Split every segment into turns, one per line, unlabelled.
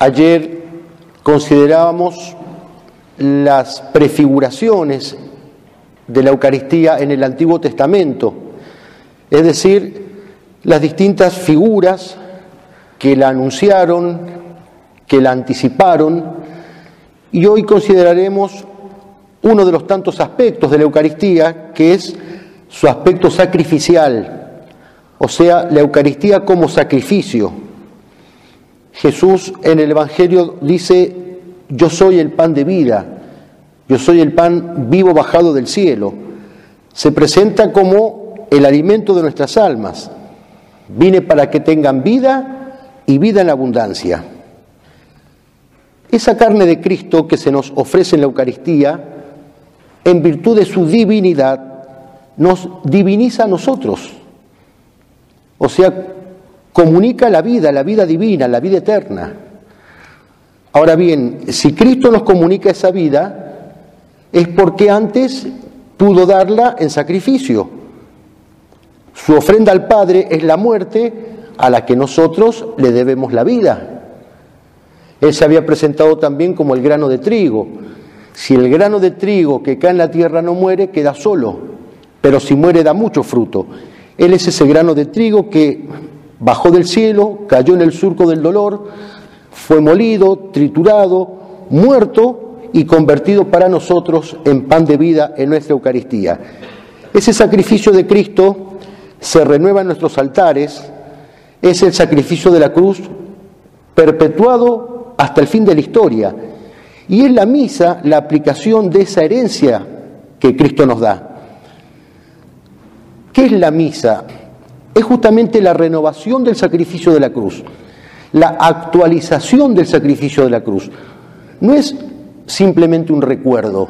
Ayer considerábamos las prefiguraciones de la Eucaristía en el Antiguo Testamento, es decir, las distintas figuras que la anunciaron, que la anticiparon, y hoy consideraremos uno de los tantos aspectos de la Eucaristía, que es su aspecto sacrificial, o sea, la Eucaristía como sacrificio. Jesús en el Evangelio dice: yo soy el pan de vida, yo soy el pan vivo bajado del cielo. Se presenta como el alimento de nuestras almas. Vine para que tengan vida y vida en abundancia. Esa carne de Cristo que se nos ofrece en la Eucaristía, en virtud de su divinidad, nos diviniza a nosotros. O sea, comunica la vida divina, la vida eterna. Ahora bien, si Cristo nos comunica esa vida, es porque antes pudo darla en sacrificio. Su ofrenda al Padre es la muerte a la que nosotros le debemos la vida. Él se había presentado también como el grano de trigo. Si el grano de trigo que cae en la tierra no muere, queda solo, pero si muere da mucho fruto. Él es ese grano de trigo que bajó del cielo, cayó en el surco del dolor, fue molido, triturado, muerto y convertido para nosotros en pan de vida en nuestra Eucaristía. Ese sacrificio de Cristo se renueva en nuestros altares, es el sacrificio de la cruz perpetuado hasta el fin de la historia, y es la misa la aplicación de esa herencia que Cristo nos da. ¿Qué es la misa? Es justamente la renovación del sacrificio de la cruz, la actualización del sacrificio de la cruz. No es simplemente un recuerdo.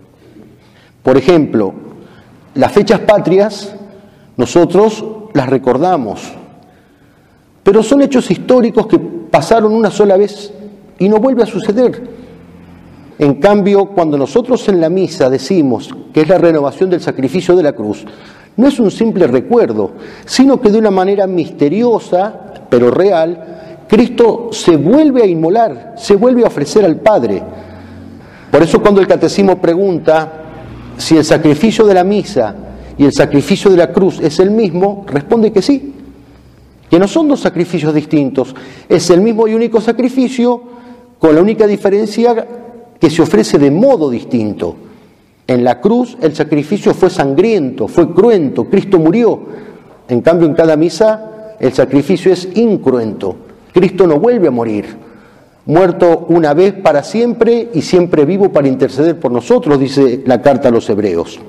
Por ejemplo, las fechas patrias nosotros las recordamos, pero son hechos históricos que pasaron una sola vez y no vuelve a suceder. En cambio, cuando nosotros en la misa decimos que es la renovación del sacrificio de la cruz, no es un simple recuerdo, sino que de una manera misteriosa, pero real, Cristo se vuelve a inmolar, se vuelve a ofrecer al Padre. Por eso cuando el Catecismo pregunta si el sacrificio de la misa y el sacrificio de la cruz es el mismo, responde que sí, que no son dos sacrificios distintos, es el mismo y único sacrificio, con la única diferencia que se ofrece de modo distinto. En la cruz el sacrificio fue sangriento, fue cruento, Cristo murió. En cambio, en cada misa el sacrificio es incruento. Cristo no vuelve a morir. Muerto una vez para siempre y siempre vivo para interceder por nosotros, dice la carta a los Hebreos.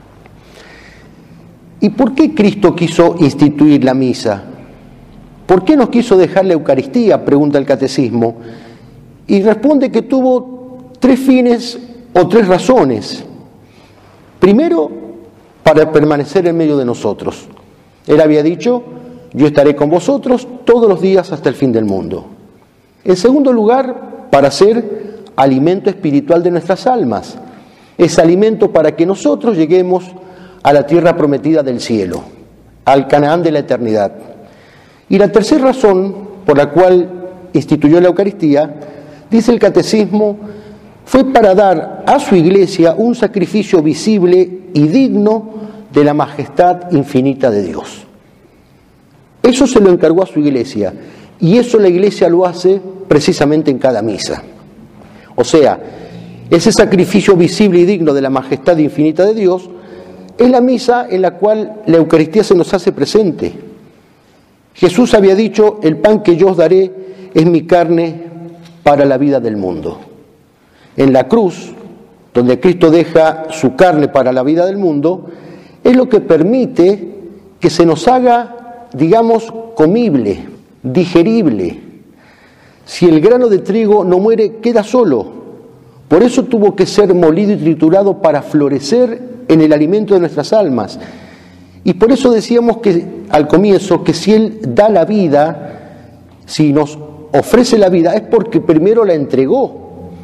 ¿Y por qué Cristo quiso instituir la misa? ¿Por qué nos quiso dejar la Eucaristía?, pregunta el Catecismo. Y responde que tuvo tres fines o tres razones. Primero, para permanecer en medio de nosotros. Él había dicho: yo estaré con vosotros todos los días hasta el fin del mundo. En segundo lugar, para ser alimento espiritual de nuestras almas. Es alimento para que nosotros lleguemos a la tierra prometida del cielo, al Canaán de la eternidad. Y la tercera razón por la cual instituyó la Eucaristía, dice el Catecismo, fue para dar a su Iglesia un sacrificio visible y digno de la majestad infinita de Dios. Eso se lo encargó a su Iglesia, y eso la Iglesia lo hace precisamente en cada misa. O sea, ese sacrificio visible y digno de la majestad infinita de Dios es la misa en la cual la Eucaristía se nos hace presente. Jesús había dicho: el pan que yo os daré es mi carne para la vida del mundo. En la cruz, donde Cristo deja su carne para la vida del mundo, es lo que permite que se nos haga, digamos, comible, digerible. Si el grano de trigo no muere, queda solo. Por eso tuvo que ser molido y triturado para florecer en el alimento de nuestras almas. Y por eso decíamos que al comienzo que si Él da la vida, si nos ofrece la vida, es porque primero la entregó.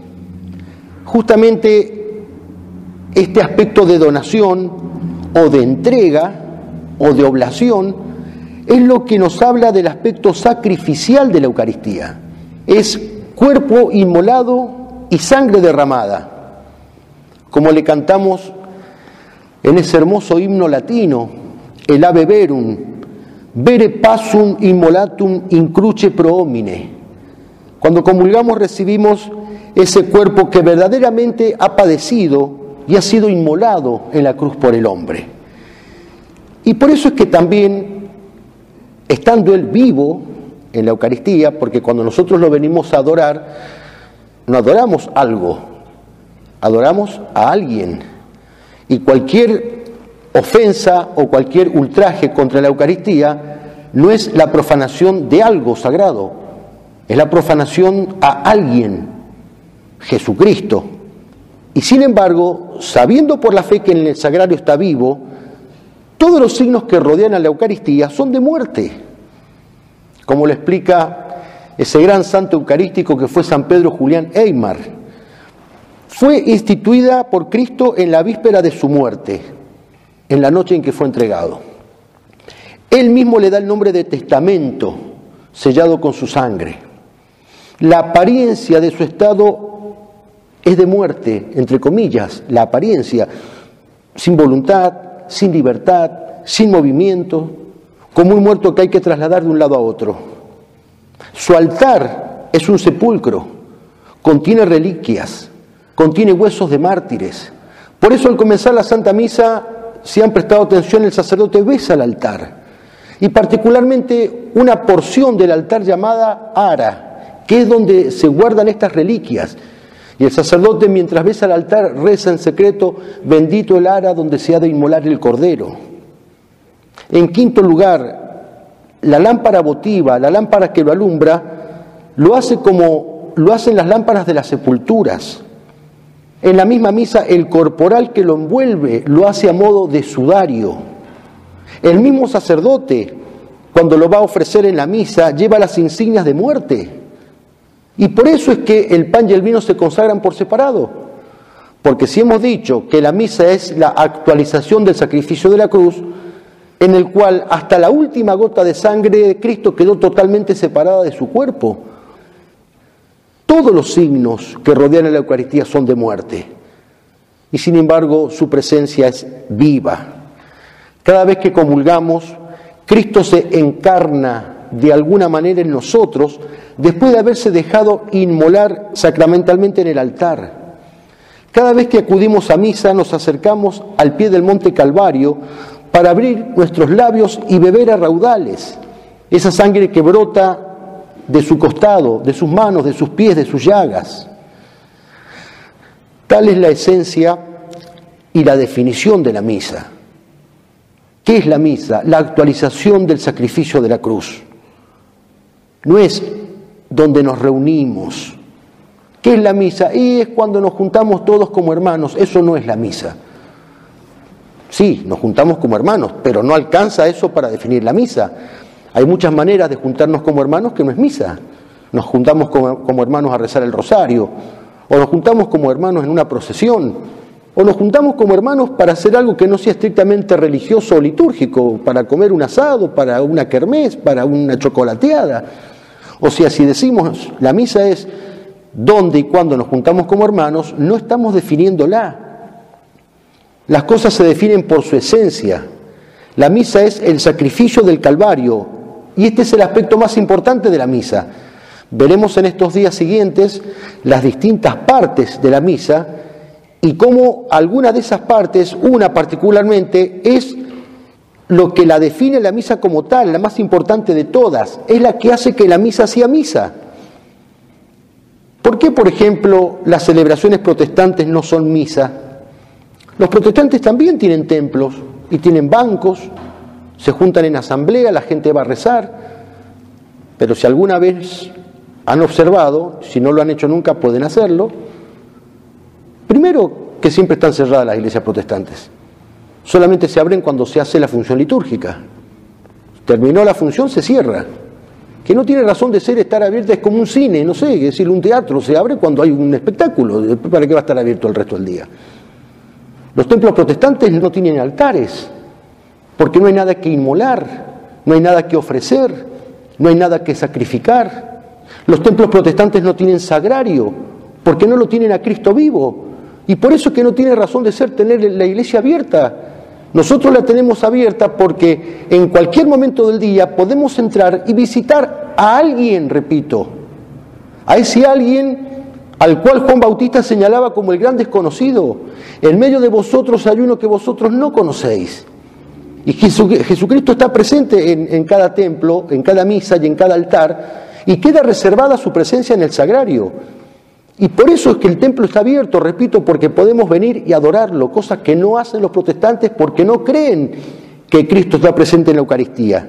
Justamente este aspecto de donación o de entrega o de oblación es lo que nos habla del aspecto sacrificial de la Eucaristía. Es cuerpo inmolado y sangre derramada, como le cantamos en ese hermoso himno latino, el Ave Verum, vere pasum immolatum in cruce pro homine. Cuando comulgamos recibimos ese cuerpo que verdaderamente ha padecido y ha sido inmolado en la cruz por el hombre. Y por eso es que también, estando Él vivo en la Eucaristía, porque cuando nosotros lo venimos a adorar, no adoramos algo, adoramos a alguien. Y cualquier ofensa o cualquier ultraje contra la Eucaristía no es la profanación de algo sagrado, es la profanación a alguien, Jesucristo. Y sin embargo, sabiendo por la fe que en el sagrario está vivo, todos los signos que rodean a la Eucaristía son de muerte, como lo explica ese gran santo eucarístico que fue San Pedro Julián Eymar. Fue instituida por Cristo en la víspera de su muerte, en la noche en que fue entregado. Él mismo le da el nombre de testamento, sellado con su sangre. La apariencia de su estado es de muerte, entre comillas, la apariencia, sin voluntad, sin libertad, sin movimiento, como un muerto que hay que trasladar de un lado a otro. Su altar es un sepulcro, contiene reliquias, contiene huesos de mártires. Por eso al comenzar la Santa Misa, si han prestado atención, el sacerdote besa el altar. Y particularmente una porción del altar llamada ara, que es donde se guardan estas reliquias. Y el sacerdote, mientras besa el altar, reza en secreto, bendito el ara donde se ha de inmolar el cordero. En quinto lugar, la lámpara votiva, la lámpara que lo alumbra, lo hace como lo hacen las lámparas de las sepulturas. En la misma misa, el corporal que lo envuelve lo hace a modo de sudario. El mismo sacerdote, cuando lo va a ofrecer en la misa, lleva las insignias de muerte. Y por eso es que el pan y el vino se consagran por separado. Porque si hemos dicho que la misa es la actualización del sacrificio de la cruz, en el cual hasta la última gota de sangre de Cristo quedó totalmente separada de su cuerpo. Todos los signos que rodean a la Eucaristía son de muerte. Y sin embargo, su presencia es viva. Cada vez que comulgamos, Cristo se encarna de alguna manera en nosotros, después de haberse dejado inmolar sacramentalmente en el altar. Cada vez que acudimos a misa, nos acercamos al pie del monte Calvario para abrir nuestros labios y beber a raudales esa sangre que brota de su costado, de sus manos, de sus pies, de sus llagas. Tal es la esencia y la definición de la misa. ¿Qué es la misa? La actualización del sacrificio de la cruz. No es donde nos reunimos. ¿Qué es la misa? Y es cuando nos juntamos todos como hermanos. Eso no es la misa. Sí, nos juntamos como hermanos, pero no alcanza eso para definir la misa. Hay muchas maneras de juntarnos como hermanos que no es misa. Nos juntamos como hermanos a rezar el rosario, o nos juntamos como hermanos en una procesión, o nos juntamos como hermanos para hacer algo que no sea estrictamente religioso o litúrgico, para comer un asado, para una kermés, para una chocolateada. O sea, si decimos la misa es donde y cuando nos juntamos como hermanos, no estamos definiéndola. Las cosas se definen por su esencia. La misa es el sacrificio del Calvario, y este es el aspecto más importante de la misa. Veremos en estos días siguientes las distintas partes de la misa y cómo alguna de esas partes, una particularmente, es lo que la define la misa como tal, la más importante de todas, es la que hace que la misa sea misa. ¿Por qué, por ejemplo, las celebraciones protestantes no son misa? Los protestantes también tienen templos y tienen bancos, se juntan en asamblea, la gente va a rezar, pero si alguna vez han observado, si no lo han hecho nunca pueden hacerlo, primero que siempre están cerradas las iglesias protestantes, solamente se abren cuando se hace la función litúrgica, terminó la función, se cierra, que no tiene razón de ser estar abierta, es como un cine, no sé, es decir, un teatro, se abre cuando hay un espectáculo, ¿para qué va a estar abierto el resto del día? Los templos protestantes no tienen altares, porque no hay nada que inmolar, no hay nada que ofrecer, no hay nada que sacrificar. Los templos protestantes no tienen sagrario, porque no lo tienen a Cristo vivo. Y por eso es que no tiene razón de ser tener la iglesia abierta. Nosotros la tenemos abierta porque en cualquier momento del día podemos entrar y visitar a alguien, repito, a ese alguien al cual Juan Bautista señalaba como el gran desconocido. En medio de vosotros hay uno que vosotros no conocéis. Y Jesucristo está presente en cada templo, en cada misa y en cada altar, y queda reservada su presencia en el sagrario. Y por eso es que el templo está abierto, repito, porque podemos venir y adorarlo, cosa que no hacen los protestantes porque no creen que Cristo está presente en la Eucaristía.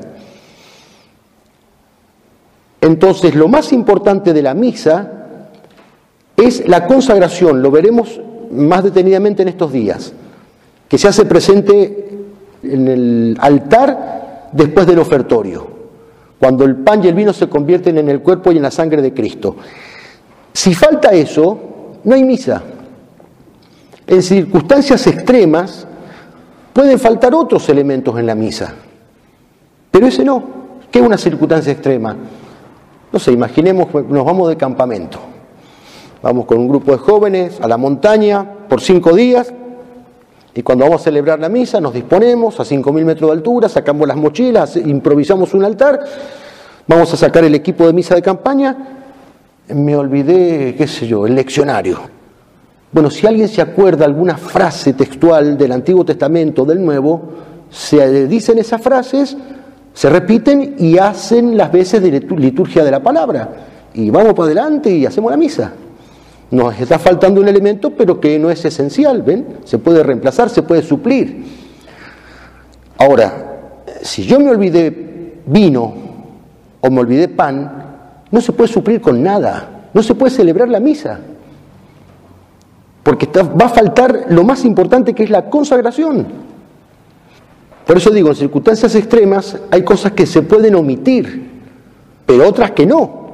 Entonces, lo más importante de la misa es la consagración, lo veremos más detenidamente en estos días, que se hace presente en el altar después del ofertorio, cuando el pan y el vino se convierten en el cuerpo y en la sangre de Cristo. Si falta eso, no hay misa. En circunstancias extremas pueden faltar otros elementos en la misa, pero ese no. ¿Qué es una circunstancia extrema? No sé, imaginemos, nos vamos de campamento. Vamos con un grupo de jóvenes a la montaña por 5 días y cuando vamos a celebrar la misa nos disponemos a 5.000 metros de altura, sacamos las mochilas, improvisamos un altar, vamos a sacar el equipo de misa de campaña. Me olvidé, qué sé yo, el leccionario. Bueno, si alguien se acuerda alguna frase textual del Antiguo Testamento, del Nuevo, se dicen esas frases, se repiten y hacen las veces de liturgia de la palabra. Y vamos para adelante y hacemos la misa. Nos está faltando un elemento, pero que no es esencial, ¿ven? Se puede reemplazar, se puede suplir. Ahora, si yo me olvidé vino o me olvidé pan, no se puede suplir con nada, no se puede celebrar la misa, porque va a faltar lo más importante, que es la consagración. Por eso digo, en circunstancias extremas hay cosas que se pueden omitir, pero otras que no.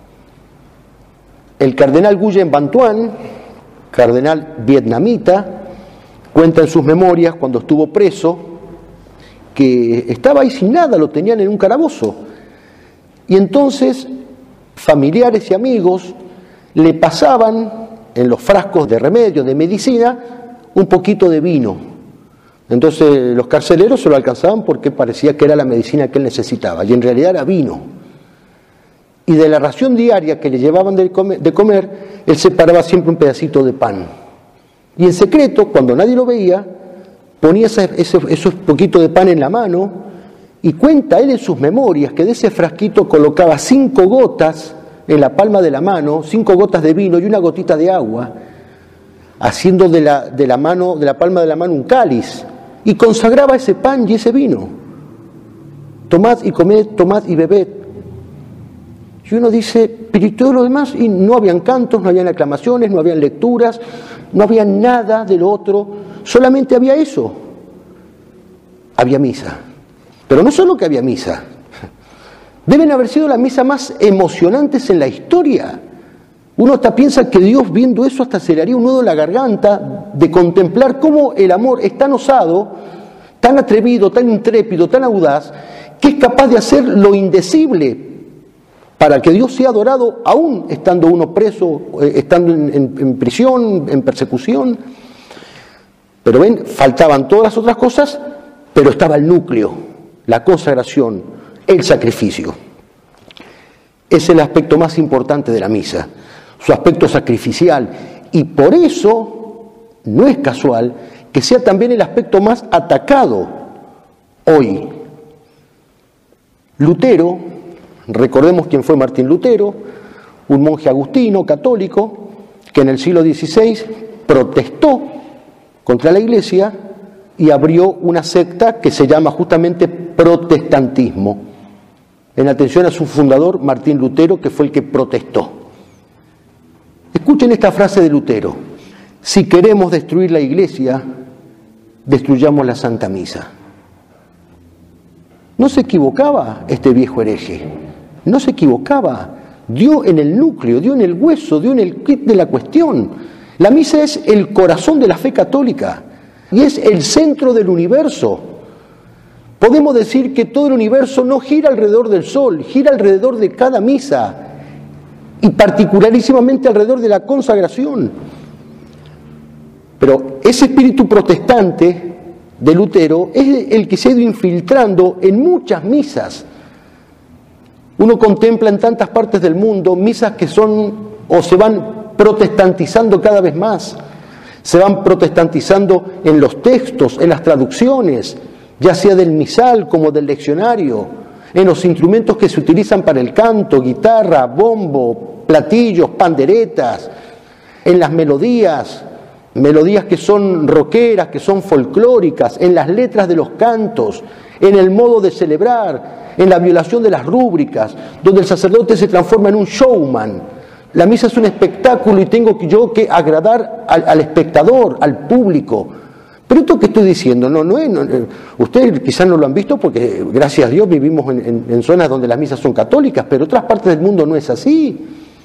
El cardenal Nguyen Van Thuan, cardenal vietnamita, cuenta en sus memorias cuando estuvo preso que estaba ahí sin nada, lo tenían en un calabozo. Y entonces familiares y amigos le pasaban en los frascos de remedio, de medicina, un poquito de vino. Entonces los carceleros se lo alcanzaban porque parecía que era la medicina que él necesitaba, y en realidad era vino. Y de la ración diaria que le llevaban de comer, él separaba siempre un pedacito de pan. Y en secreto, cuando nadie lo veía, ponía esos poquitos de pan en la mano, y cuenta él en sus memorias que de ese frasquito colocaba 5 gotas en la palma de la mano, 5 gotas de vino y una gotita de agua, haciendo de la palma de la mano un cáliz, y consagraba ese pan y ese vino. Tomad y comed, tomad y bebed. Y uno dice, pero ¿y todo lo demás? Y no habían cantos, no habían aclamaciones, no habían lecturas, no había nada de lo otro, solamente había eso. Había misa. Pero no solo que había misa, deben haber sido las misas más emocionantes en la historia. Uno hasta piensa que Dios, viendo eso, hasta se le haría un nudo en la garganta de contemplar cómo el amor es tan osado, tan atrevido, tan intrépido, tan audaz, que es capaz de hacer lo indecible para que Dios sea adorado, aún estando uno preso, estando en prisión, en persecución. Pero ven, faltaban todas las otras cosas, pero estaba el núcleo, la consagración, el sacrificio. Es el aspecto más importante de la misa, su aspecto sacrificial, y por eso no es casual que sea también el aspecto más atacado hoy. Lutero, recordemos quién fue Martín Lutero, un monje agustino católico que en el siglo XVI protestó contra la Iglesia y abrió una secta que se llama justamente protestantismo, en atención a su fundador Martín Lutero, que fue el que protestó. Escuchen esta frase de Lutero: si queremos destruir la Iglesia, destruyamos la Santa Misa. No se equivocaba este viejo hereje, no se equivocaba, dio en el núcleo, dio en el hueso, dio en el quid de la cuestión. La misa es el corazón de la fe católica y es el centro del universo. Podemos decir que todo el universo no gira alrededor del sol, gira alrededor de cada misa. y particularísimamente alrededor de la consagración. Pero ese espíritu protestante de Lutero es el que se ha ido infiltrando en muchas misas. Uno contempla en tantas partes del mundo misas que son o se van protestantizando cada vez más. Se van protestantizando en los textos, en las traducciones, ya sea del misal como del leccionario, en los instrumentos que se utilizan para el canto, guitarra, bombo, platillos, panderetas, en las melodías que son rockeras, que son folclóricas, en las letras de los cantos, en el modo de celebrar, en la violación de las rúbricas, donde el sacerdote se transforma en un showman. La misa es un espectáculo y tengo yo que agradar al espectador, al público. Pero esto que estoy diciendo, ustedes quizás no lo han visto porque, gracias a Dios, vivimos en zonas donde las misas son católicas, pero en otras partes del mundo no es así.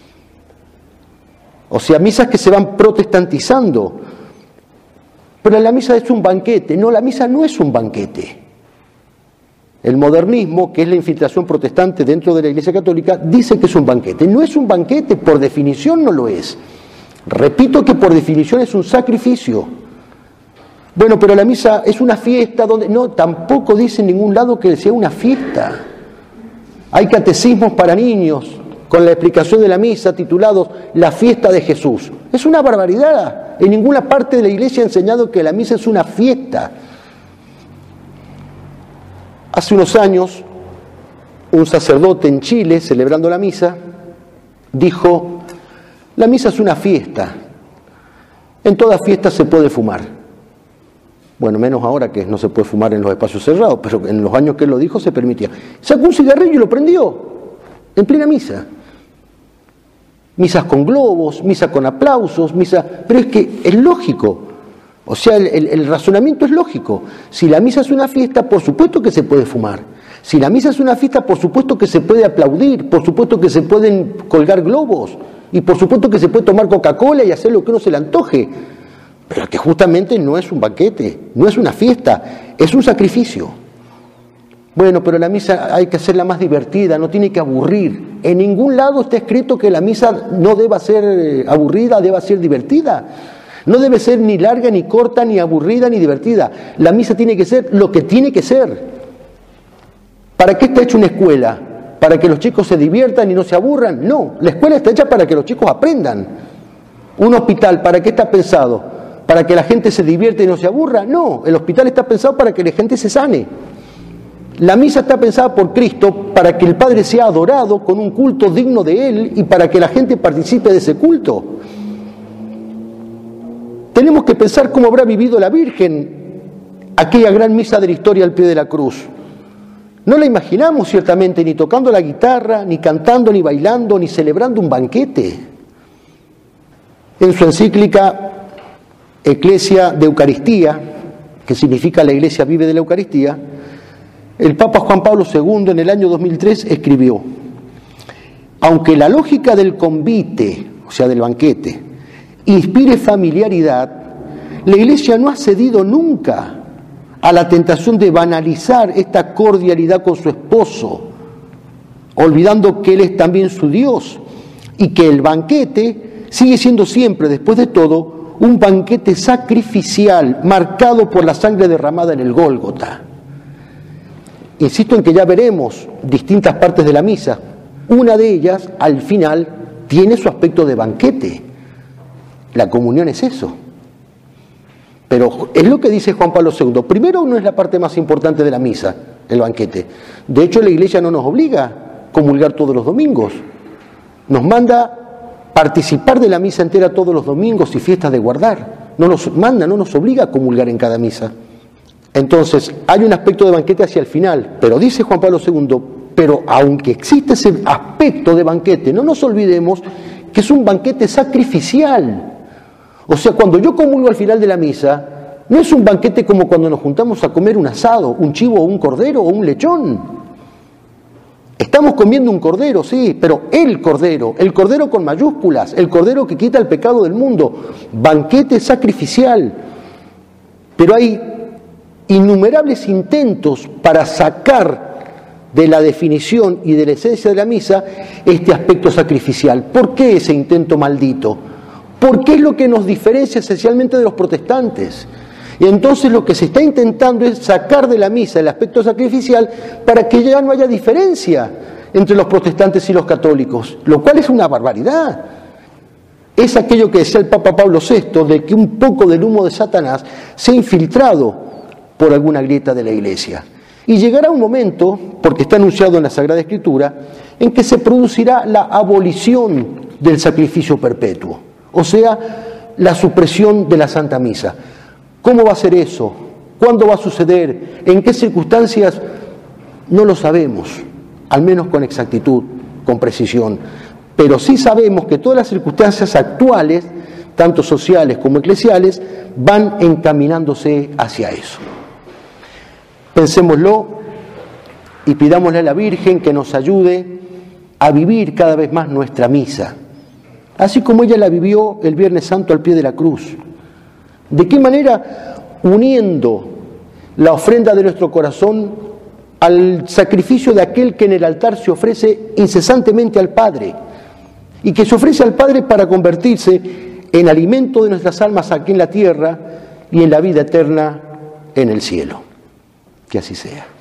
O sea, misas que se van protestantizando. Pero la misa es un banquete. No, la misa no es un banquete. El modernismo, que es la infiltración protestante dentro de la Iglesia Católica, dice que es un banquete. No es un banquete, por definición no lo es. Repito que por definición es un sacrificio. Bueno, pero la misa es una fiesta donde... No, tampoco dice en ningún lado que sea una fiesta. Hay catecismos para niños con la explicación de la misa titulados La fiesta de Jesús. Es una barbaridad. En ninguna parte de la Iglesia ha enseñado que la misa es una fiesta. Hace unos años, un sacerdote en Chile, celebrando la misa, dijo: la misa es una fiesta. En toda fiesta se puede fumar. Bueno, menos ahora que no se puede fumar en los espacios cerrados, pero en los años que él lo dijo se permitía. Sacó un cigarrillo y lo prendió, en plena misa. Misas con globos, misa con aplausos, pero es que es lógico. O sea, el razonamiento es lógico. Si la misa es una fiesta, por supuesto que se puede fumar. Si la misa es una fiesta, por supuesto que se puede aplaudir, por supuesto que se pueden colgar globos, y por supuesto que se puede tomar Coca-Cola y hacer lo que uno se le antoje. Pero que justamente no es un banquete, no es una fiesta, es un sacrificio. Bueno, pero la misa hay que hacerla más divertida, no tiene que aburrir. En ningún lado está escrito que la misa no deba ser aburrida, deba ser divertida. No debe ser ni larga, ni corta, ni aburrida, ni divertida. La misa tiene que ser lo que tiene que ser. ¿Para qué está hecha una escuela? ¿Para que los chicos se diviertan y no se aburran? No, la escuela está hecha para que los chicos aprendan. ¿Un hospital para qué está pensado? ¿Para que la gente se divierta y no se aburra? No, el hospital está pensado para que la gente se sane. La misa está pensada por Cristo para que el Padre sea adorado con un culto digno de Él y para que la gente participe de ese culto. Tenemos que pensar cómo habrá vivido la Virgen aquella gran misa de la historia al pie de la cruz. No la imaginamos ciertamente ni tocando la guitarra, ni cantando, ni bailando, ni celebrando un banquete. En su encíclica Ecclesia de Eucaristía, que significa la Iglesia vive de la Eucaristía, el Papa Juan Pablo II en el año 2003 escribió: aunque la lógica del convite, o sea del banquete, inspire familiaridad, la Iglesia no ha cedido nunca a la tentación de banalizar esta cordialidad con su esposo, olvidando que Él es también su Dios y que el banquete sigue siendo siempre, después de todo, un banquete sacrificial marcado por la sangre derramada en el Gólgota. Insisto en que ya veremos distintas partes de la misa. Una de ellas, al final, tiene su aspecto de banquete. La comunión es eso. Pero es lo que dice Juan Pablo II. Primero, no es la parte más importante de la misa, el banquete. De hecho, la Iglesia no nos obliga a comulgar todos los domingos. Nos manda participar de la misa entera todos los domingos y fiestas de guardar. No nos manda, no nos obliga a comulgar en cada misa. Entonces, hay un aspecto de banquete hacia el final, pero dice Juan Pablo II, pero aunque existe ese aspecto de banquete, no nos olvidemos que es un banquete sacrificial. O sea, cuando yo comulgo al final de la misa, no es un banquete como cuando nos juntamos a comer un asado, un chivo o un cordero o un lechón. Estamos comiendo un cordero, sí, pero el cordero con mayúsculas, el cordero que quita el pecado del mundo, banquete sacrificial. Pero hay innumerables intentos para sacar de la definición y de la esencia de la misa este aspecto sacrificial. ¿Por qué ese intento maldito? Porque es lo que nos diferencia esencialmente de los protestantes. Y entonces lo que se está intentando es sacar de la misa el aspecto sacrificial para que ya no haya diferencia entre los protestantes y los católicos, lo cual es una barbaridad. Es aquello que decía el Papa Pablo VI, de que un poco del humo de Satanás se ha infiltrado por alguna grieta de la Iglesia. Y llegará un momento, porque está anunciado en la Sagrada Escritura, en que se producirá la abolición del sacrificio perpetuo, o sea, la supresión de la Santa Misa. ¿Cómo va a ser eso? ¿Cuándo va a suceder? ¿En qué circunstancias? No lo sabemos, al menos con exactitud, con precisión. Pero sí sabemos que todas las circunstancias actuales, tanto sociales como eclesiales, van encaminándose hacia eso. Pensémoslo y pidámosle a la Virgen que nos ayude a vivir cada vez más nuestra misa, así como ella la vivió el Viernes Santo al pie de la cruz. ¿De qué manera? Uniendo la ofrenda de nuestro corazón al sacrificio de aquel que en el altar se ofrece incesantemente al Padre, y que se ofrece al Padre para convertirse en alimento de nuestras almas aquí en la tierra y en la vida eterna en el cielo. Que así sea.